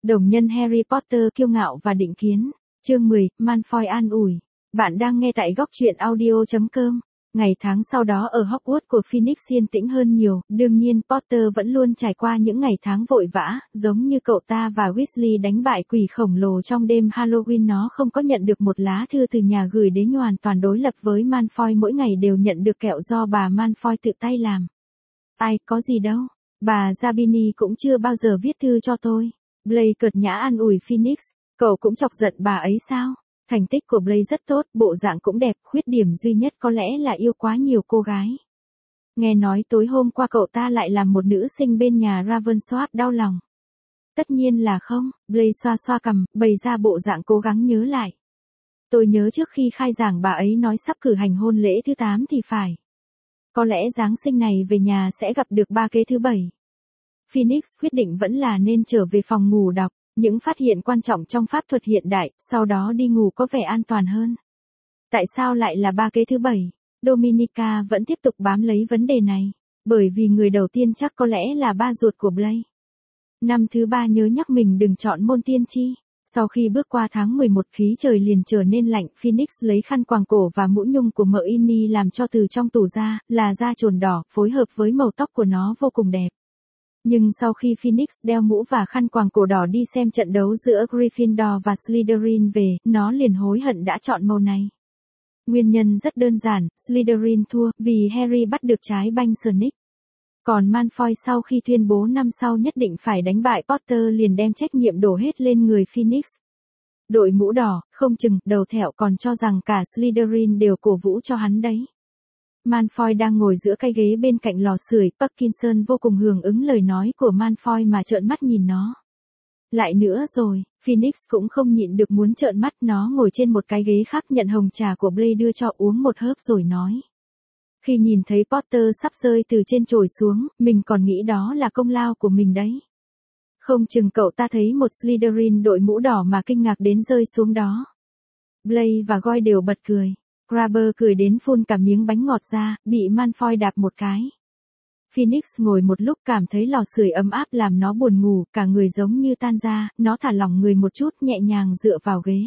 Đồng nhân Harry Potter kiêu ngạo và định kiến. Chương 10, Malfoy an ủi. Bạn đang nghe tại góc truyện audio.com. Ngày tháng sau đó ở Hogwarts của Phoenix yên tĩnh hơn nhiều, đương nhiên Potter vẫn luôn trải qua những ngày tháng vội vã, giống như cậu ta và Weasley đánh bại quỷ khổng lồ trong đêm Halloween. Nó không có nhận được một lá thư từ nhà gửi đến, hoàn toàn đối lập với Malfoy, mỗi ngày đều nhận được kẹo do bà Malfoy tự tay làm. Ai, có gì đâu, bà Zabini cũng chưa bao giờ viết thư cho tôi. Blaise cợt nhã an ủi Phoenix, cậu cũng chọc giận bà ấy sao? Thành tích của Blaise rất tốt, bộ dạng cũng đẹp, khuyết điểm duy nhất có lẽ là yêu quá nhiều cô gái. Nghe nói tối hôm qua cậu ta lại làm một nữ sinh bên nhà Ravensworth đau lòng. Tất nhiên là không, Blaise xoa xoa cằm, bày ra bộ dạng cố gắng nhớ lại. Tôi nhớ trước khi khai giảng bà ấy nói sắp cử hành hôn lễ thứ 8 thì phải. Có lẽ Giáng sinh này về nhà sẽ gặp được ba kế thứ 7. Phoenix quyết định vẫn là nên trở về phòng ngủ đọc những phát hiện quan trọng trong pháp thuật hiện đại, sau đó đi ngủ có vẻ an toàn hơn. Tại sao lại là ba kế thứ 7? Dominica vẫn tiếp tục bám lấy vấn đề này, bởi vì người đầu tiên chắc có lẽ là ba ruột của Blaise. Năm thứ 3 nhớ nhắc mình đừng chọn môn tiên tri. Sau khi bước qua tháng 11 khí trời liền trở nên lạnh, Phoenix lấy khăn quàng cổ và mũ nhung của Hermione làm cho từ trong tủ ra, là da trồn đỏ, phối hợp với màu tóc của nó vô cùng đẹp. Nhưng sau khi Phoenix đeo mũ và khăn quàng cổ đỏ đi xem trận đấu giữa Gryffindor và Slytherin về, nó liền hối hận đã chọn màu này. Nguyên nhân rất đơn giản, Slytherin thua, vì Harry bắt được trái banh Snake. Còn Malfoy sau khi tuyên bố năm sau nhất định phải đánh bại Potter liền đem trách nhiệm đổ hết lên người Phoenix. Đội mũ đỏ, không chừng, đầu thẹo còn cho rằng cả Slytherin đều cổ vũ cho hắn đấy. Malfoy đang ngồi giữa cái ghế bên cạnh lò sưởi, Parkinson vô cùng hưởng ứng lời nói của Malfoy mà trợn mắt nhìn nó. Lại nữa rồi, Phoenix cũng không nhịn được muốn trợn mắt, nó ngồi trên một cái ghế khác nhận hồng trà của Blaise đưa cho uống một hớp rồi nói. Khi nhìn thấy Potter sắp rơi từ trên chổi xuống, mình còn nghĩ đó là công lao của mình đấy. Không chừng cậu ta thấy một Slytherin đội mũ đỏ mà kinh ngạc đến rơi xuống đó. Blaise và Goyle đều bật cười. Crabber cười đến phun cả miếng bánh ngọt ra, bị Malfoy đạp một cái. Phoenix ngồi một lúc cảm thấy lò sưởi ấm áp làm nó buồn ngủ, cả người giống như tan ra, nó thả lỏng người một chút nhẹ nhàng dựa vào ghế.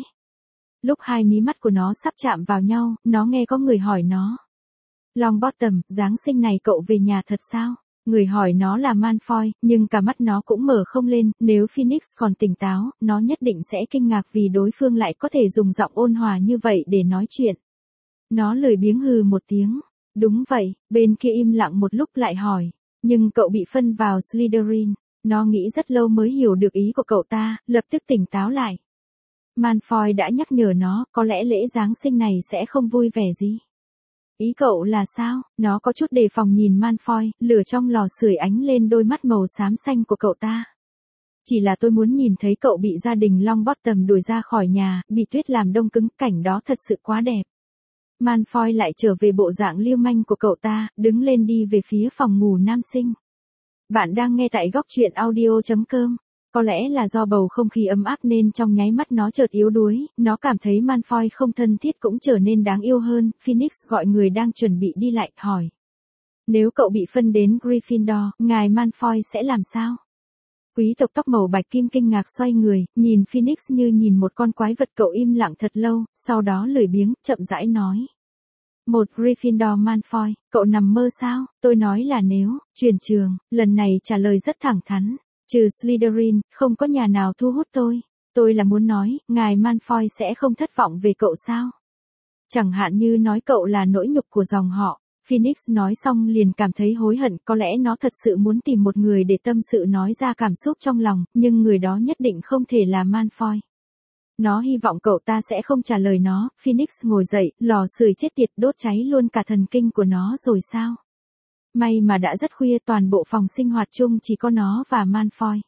Lúc hai mí mắt của nó sắp chạm vào nhau, nó nghe có người hỏi nó. Longbottom, Giáng sinh này cậu về nhà thật sao? Người hỏi nó là Malfoy, nhưng cả mắt nó cũng mở không lên, nếu Phoenix còn tỉnh táo, nó nhất định sẽ kinh ngạc vì đối phương lại có thể dùng giọng ôn hòa như vậy để nói chuyện. Nó lười biếng hừ một tiếng. Đúng vậy, bên kia im lặng một lúc lại hỏi. Nhưng cậu bị phân vào Slytherin. Nó nghĩ rất lâu mới hiểu được ý của cậu ta, lập tức tỉnh táo lại. Malfoy đã nhắc nhở nó, có lẽ lễ Giáng sinh này sẽ không vui vẻ gì. Ý cậu là sao? Nó có chút đề phòng nhìn Malfoy, lửa trong lò sưởi ánh lên đôi mắt màu xám xanh của cậu ta. Chỉ là tôi muốn nhìn thấy cậu bị gia đình Longbottom đuổi ra khỏi nhà, bị tuyết làm đông cứng, cảnh đó thật sự quá đẹp. Malfoy lại trở về bộ dạng lưu manh của cậu ta, đứng lên đi về phía phòng ngủ nam sinh. Bạn đang nghe tại góc truyện audio.com. Có lẽ là do bầu không khí ấm áp nên trong nháy mắt nó chợt yếu đuối, nó cảm thấy Malfoy không thân thiết cũng trở nên đáng yêu hơn. Phoenix gọi người đang chuẩn bị đi lại, hỏi. Nếu cậu bị phân đến Gryffindor, ngài Malfoy sẽ làm sao? Quý tộc tóc màu bạch kim kinh ngạc xoay người, nhìn Phoenix như nhìn một con quái vật. Cậu im lặng thật lâu, sau đó lười biếng, chậm rãi nói. Một Gryffindor Malfoy, cậu nằm mơ sao? Tôi nói là nếu, chuyển trường, lần này trả lời rất thẳng thắn. Trừ Slytherin, không có nhà nào thu hút tôi. Tôi là muốn nói, ngài Malfoy sẽ không thất vọng về cậu sao? Chẳng hạn như nói cậu là nỗi nhục của dòng họ. Phoenix nói xong liền cảm thấy hối hận, có lẽ nó thật sự muốn tìm một người để tâm sự nói ra cảm xúc trong lòng, nhưng người đó nhất định không thể là Malfoy. Nó hy vọng cậu ta sẽ không trả lời nó. Phoenix ngồi dậy, lò sưởi chết tiệt đốt cháy luôn cả thần kinh của nó rồi sao? May mà đã rất khuya, toàn bộ phòng sinh hoạt chung chỉ có nó và Malfoy.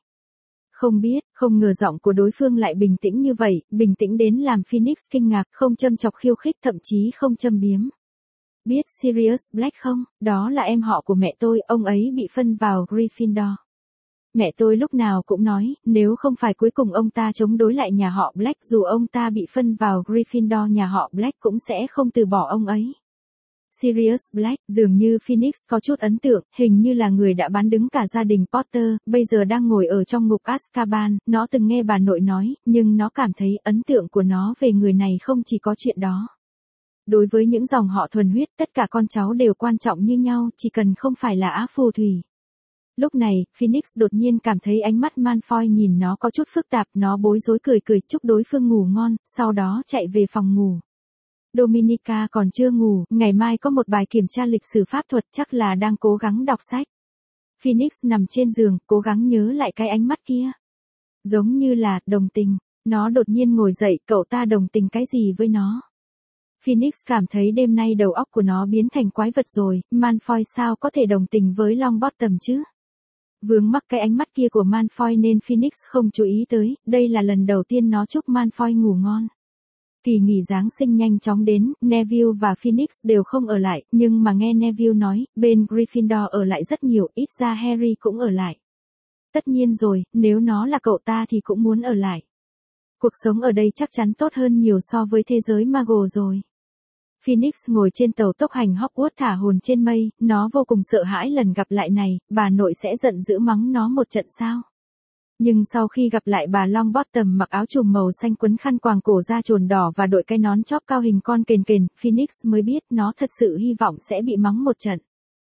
Không ngờ giọng của đối phương lại bình tĩnh như vậy, bình tĩnh đến làm Phoenix kinh ngạc, không châm chọc khiêu khích, thậm chí không châm biếm. Biết Sirius Black không? Đó là em họ của mẹ tôi, ông ấy bị phân vào Gryffindor. Mẹ tôi lúc nào cũng nói, nếu không phải cuối cùng ông ta chống đối lại nhà họ Black, dù ông ta bị phân vào Gryffindor nhà họ Black cũng sẽ không từ bỏ ông ấy. Sirius Black, dường như Phoenix có chút ấn tượng, hình như là người đã bán đứng cả gia đình Potter, bây giờ đang ngồi ở trong ngục Azkaban, nó từng nghe bà nội nói, nhưng nó cảm thấy ấn tượng của nó về người này không chỉ có chuyện đó. Đối với những dòng họ thuần huyết, tất cả con cháu đều quan trọng như nhau, chỉ cần không phải là ác phù thủy. Lúc này, Phoenix đột nhiên cảm thấy ánh mắt Malfoy nhìn nó có chút phức tạp, nó bối rối cười cười chúc đối phương ngủ ngon, sau đó chạy về phòng ngủ. Dominica còn chưa ngủ, ngày mai có một bài kiểm tra lịch sử pháp thuật, chắc là đang cố gắng đọc sách. Phoenix nằm trên giường, cố gắng nhớ lại cái ánh mắt kia. Giống như là, đồng tình. Nó đột nhiên ngồi dậy, cậu ta đồng tình cái gì với nó? Phoenix cảm thấy đêm nay đầu óc của nó biến thành quái vật rồi, Malfoy sao có thể đồng tình với Longbottom chứ? Vướng mắc cái ánh mắt kia của Malfoy nên Phoenix không chú ý tới, đây là lần đầu tiên nó chúc Malfoy ngủ ngon. Kỳ nghỉ Giáng sinh nhanh chóng đến, Neville và Phoenix đều không ở lại, nhưng mà nghe Neville nói, bên Gryffindor ở lại rất nhiều, ít ra Harry cũng ở lại. Tất nhiên rồi, nếu nó là cậu ta thì cũng muốn ở lại. Cuộc sống ở đây chắc chắn tốt hơn nhiều so với thế giới Muggle rồi. Phoenix ngồi trên tàu tốc hành Hogwarts thả hồn trên mây, nó vô cùng sợ hãi lần gặp lại này, bà nội sẽ giận dữ mắng nó một trận sao. Nhưng sau khi gặp lại bà Longbottom mặc áo trùm màu xanh quấn khăn quàng cổ da trồn đỏ và đội cái nón chóp cao hình con kền kền, Phoenix mới biết nó thật sự hy vọng sẽ bị mắng một trận.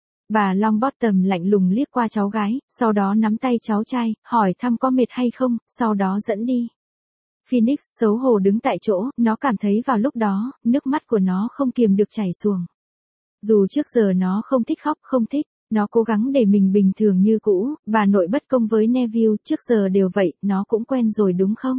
Bà Longbottom lạnh lùng liếc qua cháu gái, sau đó nắm tay cháu trai, hỏi thăm có mệt hay không, sau đó dẫn đi. Phoenix xấu hổ đứng tại chỗ, nó cảm thấy vào lúc đó, nước mắt của nó không kiềm được chảy xuồng. Dù trước giờ nó không thích khóc, không thích, nó cố gắng để mình bình thường như cũ, bà nội bất công với Neville, trước giờ đều vậy, nó cũng quen rồi đúng không?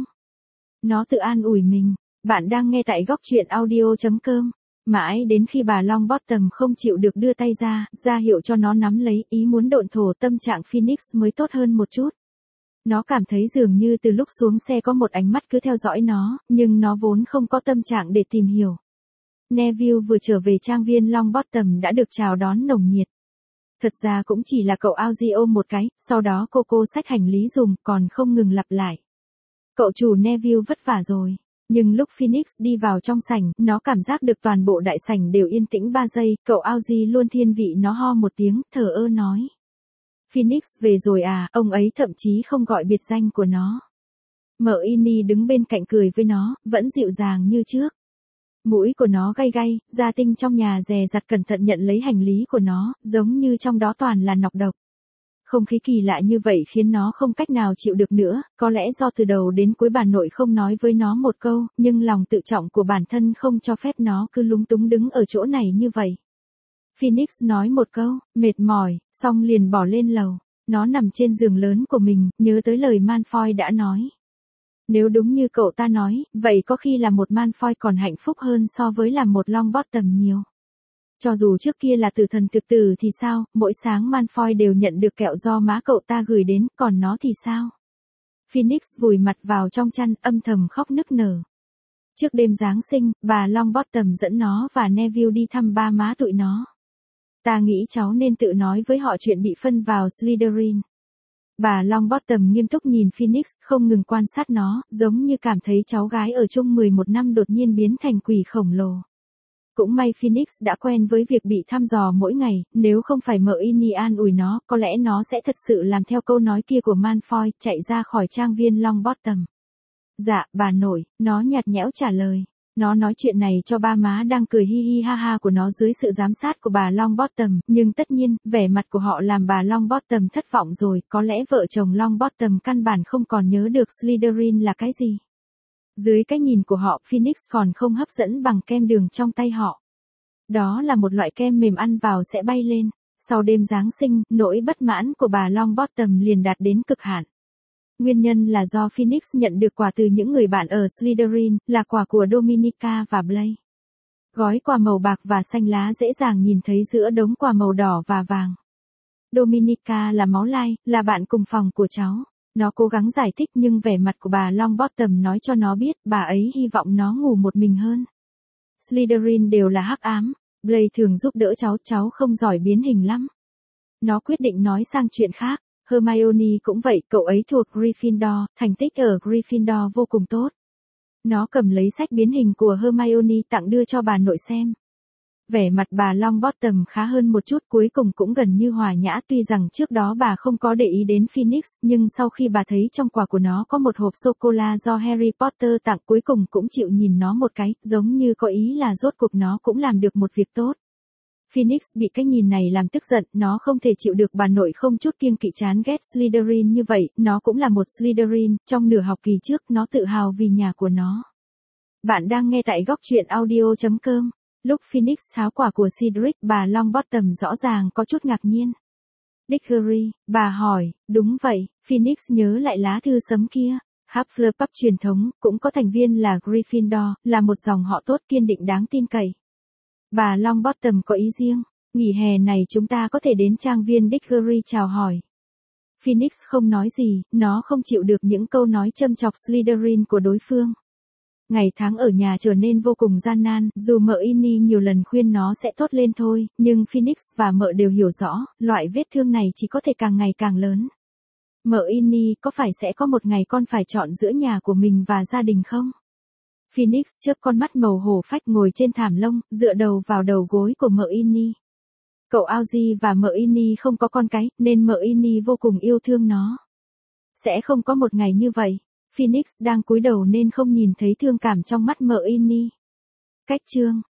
Nó tự an ủi mình, bạn đang nghe tại góc truyện audio.com. Mãi đến khi bà Longbottom không chịu được đưa tay ra hiệu cho nó nắm lấy, ý muốn độn thổ, tâm trạng Phoenix mới tốt hơn một chút. Nó cảm thấy dường như từ lúc xuống xe có một ánh mắt cứ theo dõi nó, nhưng nó vốn không có tâm trạng để tìm hiểu. Neville vừa trở về trang viên Longbottom đã được chào đón nồng nhiệt. Thật ra cũng chỉ là cậu Audrey ôm một cái, sau đó cô xách hành lý dùng, còn không ngừng lặp lại. Cậu chủ Neville vất vả rồi. Nhưng lúc Phoenix đi vào trong sảnh, nó cảm giác được toàn bộ đại sảnh đều yên tĩnh 3 giây, cậu Audrey luôn thiên vị nó ho một tiếng, thờ ơ nói. Phoenix về rồi à, ông ấy thậm chí không gọi biệt danh của nó. Hermione đứng bên cạnh cười với nó, vẫn dịu dàng như trước. Mũi của nó gay gay, gia tinh trong nhà dè dặt cẩn thận nhận lấy hành lý của nó, giống như trong đó toàn là nọc độc. Không khí kỳ lạ như vậy khiến nó không cách nào chịu được nữa, có lẽ do từ đầu đến cuối bà nội không nói với nó một câu, nhưng lòng tự trọng của bản thân không cho phép nó cứ lúng túng đứng ở chỗ này như vậy. Phoenix nói một câu, mệt mỏi, xong liền bỏ lên lầu. Nó nằm trên giường lớn của mình, nhớ tới lời Malfoy đã nói. Nếu đúng như cậu ta nói, vậy có khi là một Malfoy còn hạnh phúc hơn so với là một Longbottom nhiều. Cho dù trước kia là tử thần thực tử thì sao, mỗi sáng Malfoy đều nhận được kẹo do má cậu ta gửi đến, còn nó thì sao? Phoenix vùi mặt vào trong chăn, âm thầm khóc nức nở. Trước đêm Giáng sinh, bà Longbottom dẫn nó và Neville đi thăm ba má tụi nó. Ta nghĩ cháu nên tự nói với họ chuyện bị phân vào Slytherin. Bà Longbottom nghiêm túc nhìn Phoenix, không ngừng quan sát nó, giống như cảm thấy cháu gái ở chung 11 năm đột nhiên biến thành quỷ khổng lồ. Cũng may Phoenix đã quen với việc bị thăm dò mỗi ngày, nếu không phải Hermione an ủi nó, có lẽ nó sẽ thật sự làm theo câu nói kia của Malfoy, chạy ra khỏi trang viên Longbottom. Dạ, bà nội, nó nhạt nhẽo trả lời. Nó nói chuyện này cho ba má đang cười hi hi ha ha của nó dưới sự giám sát của bà Longbottom, nhưng tất nhiên, vẻ mặt của họ làm bà Longbottom thất vọng rồi, có lẽ vợ chồng Longbottom căn bản không còn nhớ được Slytherin là cái gì. Dưới cái nhìn của họ, Phoenix còn không hấp dẫn bằng kem đường trong tay họ. Đó là một loại kem mềm ăn vào sẽ bay lên. Sau đêm Giáng sinh, nỗi bất mãn của bà Longbottom liền đạt đến cực hạn. Nguyên nhân là do Phoenix nhận được quà từ những người bạn ở Slytherin, là quà của Dominica và Blaise. Gói quà màu bạc và xanh lá dễ dàng nhìn thấy giữa đống quà màu đỏ và vàng. Dominica là máu lai, là bạn cùng phòng của cháu. Nó cố gắng giải thích nhưng vẻ mặt của bà Longbottom nói cho nó biết bà ấy hy vọng nó ngủ một mình hơn. Slytherin đều là hắc ám, Blaise thường giúp đỡ cháu không giỏi biến hình lắm. Nó quyết định nói sang chuyện khác. Hermione cũng vậy, cậu ấy thuộc Gryffindor, thành tích ở Gryffindor vô cùng tốt. Nó cầm lấy sách biến hình của Hermione tặng đưa cho bà nội xem. Vẻ mặt bà Longbottom khá hơn một chút, cuối cùng cũng gần như hòa nhã, tuy rằng trước đó bà không có để ý đến Phoenix, nhưng sau khi bà thấy trong quà của nó có một hộp sô-cô-la do Harry Potter tặng, cuối cùng cũng chịu nhìn nó một cái, giống như có ý là rốt cuộc nó cũng làm được một việc tốt. Phoenix bị cái nhìn này làm tức giận, nó không thể chịu được bà nội không chút kiêng kỵ chán ghét Slytherin như vậy, nó cũng là một Slytherin, trong nửa học kỳ trước nó tự hào vì nhà của nó. Bạn đang nghe tại góc truyện audio.com. Lúc Phoenix tháo quả của Cedric, bà Longbottom rõ ràng có chút ngạc nhiên. Diggory, bà hỏi, đúng vậy, Phoenix nhớ lại lá thư sấm kia. Hufflepuff truyền thống, cũng có thành viên là Gryffindor, là một dòng họ tốt kiên định đáng tin cậy. Bà Longbottom có ý riêng, nghỉ hè này chúng ta có thể đến trang viên Diggory chào hỏi. Phoenix không nói gì, nó không chịu được những câu nói châm chọc Slytherin của đối phương. Ngày tháng ở nhà trở nên vô cùng gian nan, dù mợ Ini nhiều lần khuyên nó sẽ tốt lên thôi, nhưng Phoenix và mợ đều hiểu rõ, loại vết thương này chỉ có thể càng ngày càng lớn. Mợ Ini, có phải sẽ có một ngày con phải chọn giữa nhà của mình và gia đình không? Phoenix chớp con mắt màu hổ phách ngồi trên thảm lông, dựa đầu vào đầu gối của mợ Ini. Cậu Audrey và mợ Ini không có con cái, nên mợ Ini vô cùng yêu thương nó. Sẽ không có một ngày như vậy. Phoenix đang cúi đầu nên không nhìn thấy thương cảm trong mắt mợ Ini. Cách chương